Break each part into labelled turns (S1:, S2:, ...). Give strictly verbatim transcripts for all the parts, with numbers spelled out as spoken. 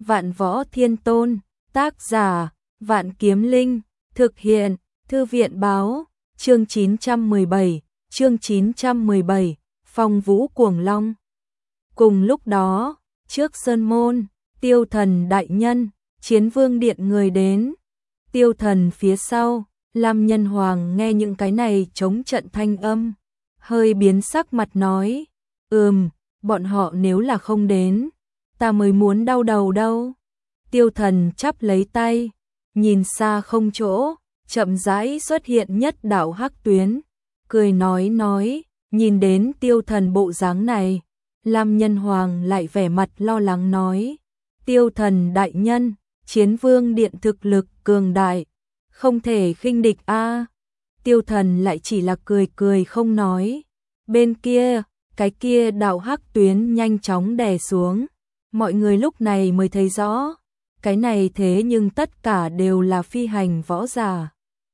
S1: Vạn Võ Thiên Tôn, tác giả, Vạn Kiếm Linh, thực hiện, Thư viện báo, chương chín trăm mười bảy, chương chín trăm mười bảy, Phong Vũ Cuồng Long. Cùng lúc đó, trước sơn môn, Tiêu Thần đại nhân, Chiến Vương điện người đến. Tiêu Thần phía sau, Lam Nhân Hoàng nghe những cái này chống trận thanh âm, hơi biến sắc mặt nói, ừm, bọn họ nếu là không đến, ta mới muốn đau đầu đâu. Tiêu Thần chắp lấy tay, nhìn xa không chỗ, chậm rãi xuất hiện nhất đạo hắc tuyến, cười nói nói, nhìn đến Tiêu Thần bộ dáng này, Lam Nhân Hoàng lại vẻ mặt lo lắng nói, Tiêu Thần đại nhân, Chiến Vương điện thực lực cường đại, không thể khinh địch a. Tiêu Thần lại chỉ là cười cười không nói. Bên kia, cái kia đạo hắc tuyến nhanh chóng đè xuống, mọi người lúc này mới thấy rõ, cái này thế nhưng tất cả đều là phi hành võ giả.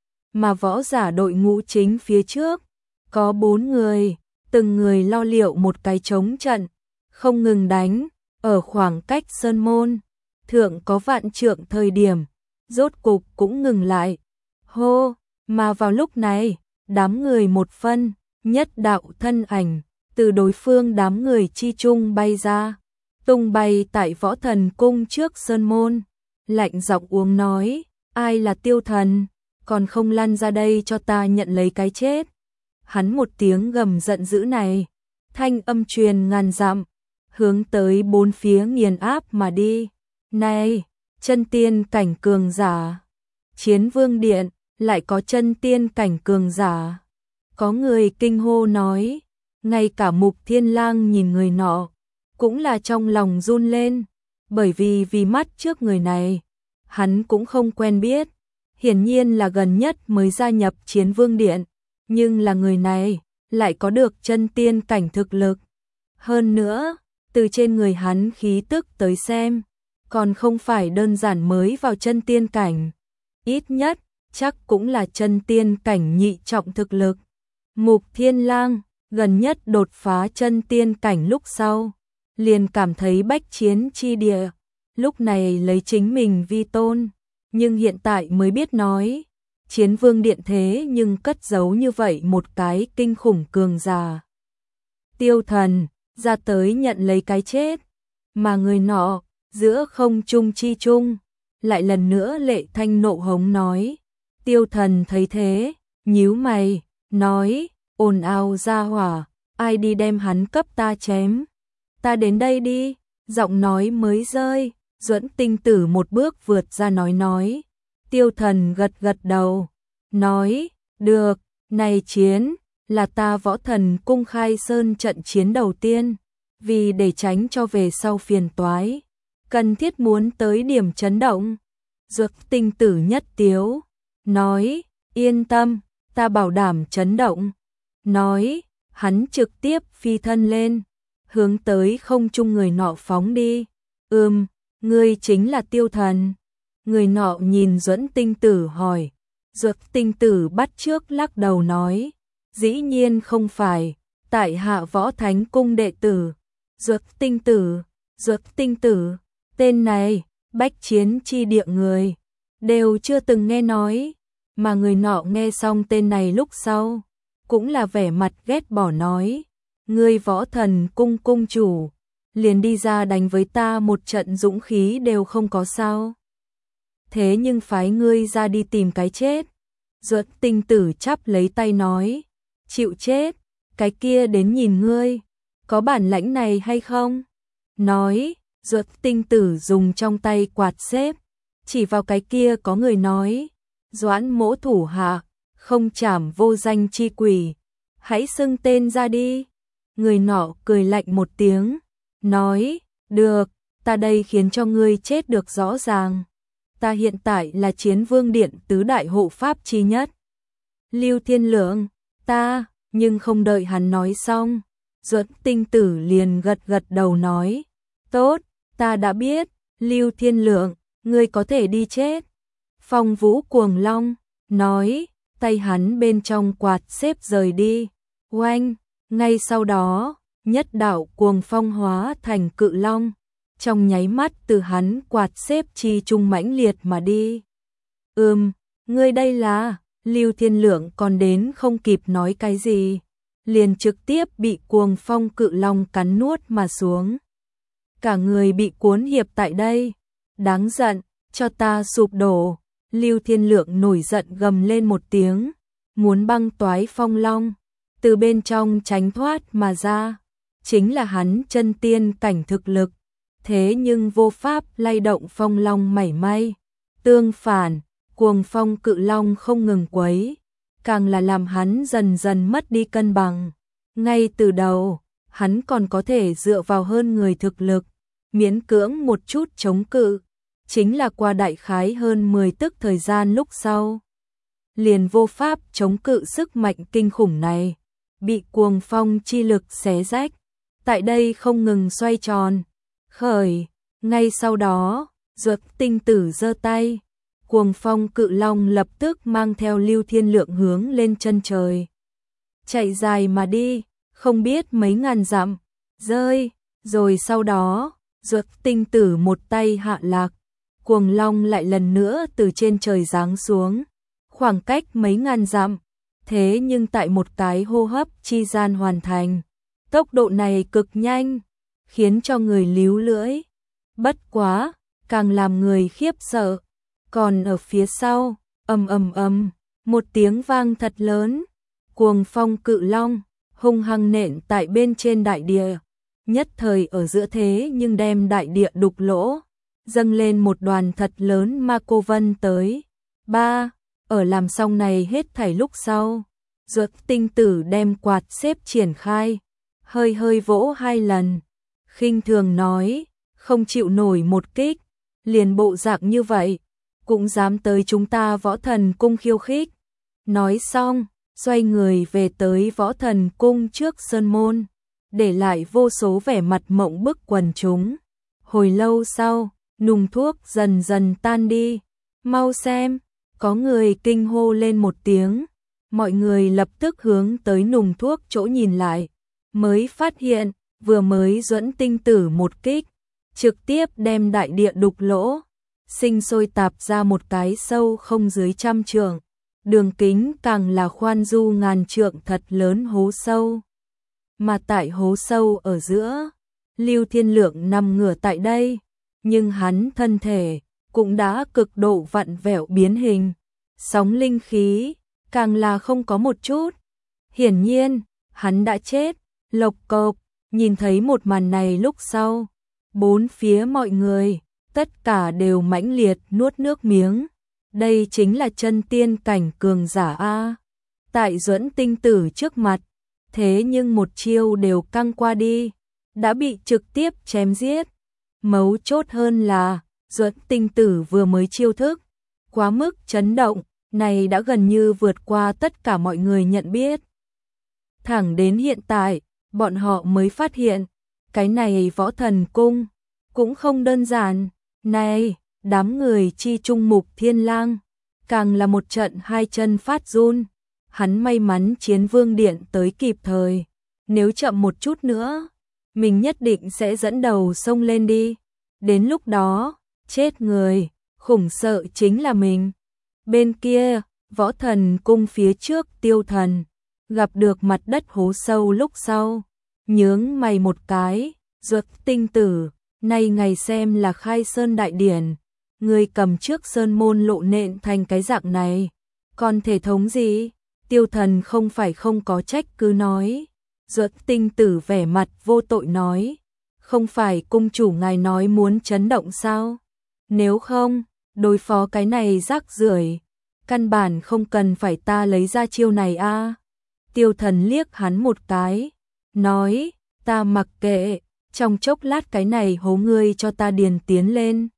S1: Mà võ giả đội ngũ chính phía trước, có bốn người, từng người lo liệu một cái chống trận, không ngừng đánh, ở khoảng cách sơn môn, thượng có vạn trượng thời điểm, rốt cục cũng ngừng lại. Hô, mà vào lúc này, đám người một phân, nhất đạo thân ảnh, từ đối phương đám người chi chung bay ra, tung bay tại Võ Thần cung trước sơn môn, lạnh giọng uống nói, ai là Tiêu Thần, còn không lăn ra đây cho ta nhận lấy cái chết. Hắn một tiếng gầm giận dữ này, thanh âm truyền ngàn dặm, hướng tới bốn phía nghiền áp mà đi. Này, chân tiên cảnh cường giả, Chiến Vương điện, lại có chân tiên cảnh cường giả. Có người kinh hô nói, ngay cả Mục Thiên Lang nhìn người nọ, cũng là trong lòng run lên, bởi vì vì mắt trước người này, hắn cũng không quen biết, hiển nhiên là gần nhất mới gia nhập Chiến Vương điện, nhưng là người này, lại có được chân tiên cảnh thực lực. Hơn nữa, từ trên người hắn khí tức tới xem, còn không phải đơn giản mới vào chân tiên cảnh, ít nhất, chắc cũng là chân tiên cảnh nhị trọng thực lực. Mục Thiên Lang, gần nhất đột phá chân tiên cảnh lúc sau, liền cảm thấy bách chiến chi địa, lúc này lấy chính mình vi tôn, nhưng hiện tại mới biết nói, Chiến Vương điện thế nhưng cất giấu như vậy một cái kinh khủng cường giả. Tiêu Thần, ra tới nhận lấy cái chết, mà người nọ, giữa không trung chi trung, lại lần nữa lệ thanh nộ hống nói. Tiêu Thần thấy thế, nhíu mày, nói, ồn ào ra hỏa, ai đi đem hắn cấp ta chém. Ta đến đây đi, giọng nói mới rơi, Duẫn Tinh Tử một bước vượt ra nói nói. Tiêu Thần gật gật đầu, nói, được, này chiến, là ta Võ Thần cung khai sơn trận chiến đầu tiên, vì để tránh cho về sau phiền toái, cần thiết muốn tới điểm chấn động. Duẫn Tinh Tử nhất tiếu, nói, yên tâm, ta bảo đảm chấn động. Nói, hắn trực tiếp phi thân lên, hướng tới không trung người nọ phóng đi. Ừm, ngươi chính là Tiêu Thần. Người nọ nhìn Duẫn Tinh Tử hỏi. Duẫn Tinh Tử bắt trước lắc đầu nói, dĩ nhiên không phải, tại hạ Võ Thánh cung đệ tử. Duẫn Tinh Tử, Duẫn Tinh Tử, tên này, bách chiến chi địa người, đều chưa từng nghe nói, mà người nọ nghe xong tên này lúc sau, cũng là vẻ mặt ghét bỏ nói, ngươi Võ Thần cung cung chủ, liền đi ra đánh với ta một trận dũng khí đều không có sao. Thế nhưng phái ngươi ra đi tìm cái chết. Duẫn Tinh Tử chắp lấy tay nói, chịu chết, cái kia đến nhìn ngươi, có bản lãnh này hay không? Nói, Duẫn Tinh Tử dùng trong tay quạt xếp, chỉ vào cái kia có người nói, Doãn mỗ thủ hạ, không trảm vô danh chi quỷ, hãy xưng tên ra đi. Người nọ cười lạnh một tiếng, nói, được, ta đây khiến cho ngươi chết được rõ ràng. Ta hiện tại là Chiến Vương điện tứ đại hộ pháp chi nhất. Lưu Thiên Lượng, ta, nhưng không đợi hắn nói xong, Duẫn Tinh Tử liền gật gật đầu nói, tốt, ta đã biết, Lưu Thiên Lượng, ngươi có thể đi chết. Phong Vũ Cuồng Long, nói, tay hắn bên trong quạt xếp rời đi, oanh, ngay sau đó, nhất đạo cuồng phong hóa thành cự long, trong nháy mắt từ hắn quạt xếp chi trung mãnh liệt mà đi. Ừm, ngươi đây là, Lưu Thiên Lượng còn đến không kịp nói cái gì, liền trực tiếp bị cuồng phong cự long cắn nuốt mà xuống. Cả người bị cuốn hiệp tại đây, đáng giận, cho ta sụp đổ. Lưu Thiên Lượng nổi giận gầm lên một tiếng, muốn băng toái phong long, từ bên trong tránh thoát mà ra, chính là hắn chân tiên cảnh thực lực, thế nhưng vô pháp lay động phong long mảy may. Tương phản, cuồng phong cự long không ngừng quấy, càng là làm hắn dần dần mất đi cân bằng. Ngay từ đầu, hắn còn có thể dựa vào hơn người thực lực, miễn cưỡng một chút chống cự, chính là qua đại khái hơn mười tức thời gian lúc sau, liền vô pháp chống cự sức mạnh kinh khủng này, bị cuồng phong chi lực xé rách, tại đây không ngừng xoay tròn, khởi, ngay sau đó, Dược Tinh Tử giơ tay, cuồng phong cự long lập tức mang theo Lưu Thiên Lượng hướng lên chân trời, chạy dài mà đi, không biết mấy ngàn dặm, rơi, rồi sau đó, Dược Tinh Tử một tay hạ lạc, cuồng long lại lần nữa từ trên trời giáng xuống, khoảng cách mấy ngàn dặm, thế nhưng tại một cái hô hấp chi gian hoàn thành. Tốc độ này cực nhanh, khiến cho người líu lưỡi. Bất quá, càng làm người khiếp sợ. Còn ở phía sau, ầm ầm ầm, một tiếng vang thật lớn, cuồng phong cự long hung hăng nện tại bên trên đại địa, nhất thời ở giữa thế nhưng đem đại địa đục lỗ, dâng lên một đoàn thật lớn ma cô vân tới. Ba, ở làm xong này hết thảy lúc sau, Dược Tinh Tử đem quạt xếp triển khai, hơi hơi vỗ hai lần, khinh thường nói, không chịu nổi một kích, liền bộ dạng như vậy, cũng dám tới chúng ta Võ Thần Cung khiêu khích. Nói xong, xoay người về tới Võ Thần Cung trước sơn môn, để lại vô số vẻ mặt mộng bức quần chúng. Hồi lâu sau, nùng thuốc dần dần tan đi, mau xem, có người kinh hô lên một tiếng, mọi người lập tức hướng tới nùng thuốc chỗ nhìn lại, mới phát hiện, vừa mới Duẫn Tinh Tử một kích, trực tiếp đem đại địa đục lỗ, sinh sôi tạp ra một cái sâu không dưới trăm trượng, đường kính càng là khoan du ngàn trượng thật lớn hố sâu. Mà tại hố sâu ở giữa, Lưu Thiên Lượng nằm ngửa tại đây, nhưng hắn thân thể cũng đã cực độ vặn vẹo biến hình, sóng linh khí càng là không có một chút. Hiển nhiên, hắn đã chết. Lộc cộc, nhìn thấy một màn này lúc sau, bốn phía mọi người, tất cả đều mãnh liệt nuốt nước miếng. Đây chính là chân tiên cảnh cường giả A. Tại Duẫn Tinh Tử trước mặt, thế nhưng một chiêu đều căng qua đi, đã bị trực tiếp chém giết. Mấu chốt hơn là, Duẫn Tinh Tử vừa mới chiêu thức, quá mức chấn động, này đã gần như vượt qua tất cả mọi người nhận biết. Thẳng đến hiện tại, bọn họ mới phát hiện, cái này Võ Thần Cung cũng không đơn giản. Này, đám người chi trung Mục Thiên Lang, càng là một trận hai chân phát run. Hắn may mắn Chiến Vương Điện tới kịp thời, nếu chậm một chút nữa, mình nhất định sẽ dẫn đầu xông lên đi. Đến lúc đó, chết người, khủng sợ chính là mình. Bên kia, Võ Thần Cung phía trước Tiêu Thần, gặp được mặt đất hố sâu lúc sau, nhướng mày một cái, Dược Tinh Tử, nay ngày xem là khai sơn đại điển, người cầm trước sơn môn lộ nện thành cái dạng này, còn thể thống gì? Tiêu Thần không phải không có trách cứ nói. Dược Tinh Tử vẻ mặt vô tội nói, không phải cung chủ ngài nói muốn chấn động sao? Nếu không, đối phó cái này rác rưởi, căn bản không cần phải ta lấy ra chiêu này a. À. Tiêu Thần liếc hắn một cái, nói, ta mặc kệ, trong chốc lát cái này hố ngươi cho ta điền tiến lên.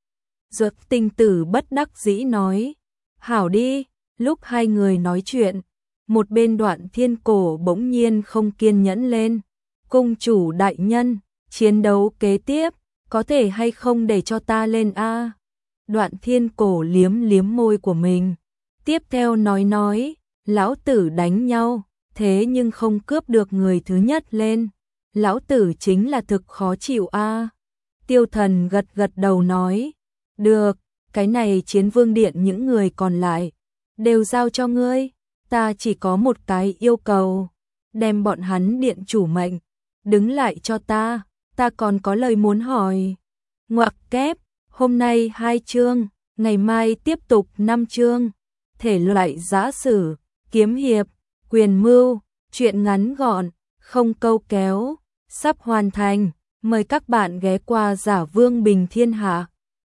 S1: Dược Tinh Tử bất đắc dĩ nói, hảo đi. Lúc hai người nói chuyện, một bên Đoạn Thiên Cổ bỗng nhiên không kiên nhẫn lên. Cung chủ đại nhân, chiến đấu kế tiếp, có thể hay không để cho ta lên a? À? Đoạn Thiên Cổ liếm liếm môi của mình, tiếp theo nói nói, lão tử đánh nhau, thế nhưng không cướp được người thứ nhất lên, lão tử chính là thực khó chịu a. À? Tiêu Thần gật gật đầu nói, được, cái này Chiến Vương Điện những người còn lại, đều giao cho ngươi, ta chỉ có một cái yêu cầu, đem bọn hắn điện chủ mệnh, đứng lại cho ta, ta còn có lời muốn hỏi. Ngoặc kép, hôm nay hai chương, ngày mai tiếp tục năm chương, thể loại giã sử, kiếm hiệp, quyền mưu, truyện ngắn gọn, không câu kéo, sắp hoàn thành, mời các bạn ghé qua Giả Vương Bình Thiên Hạ.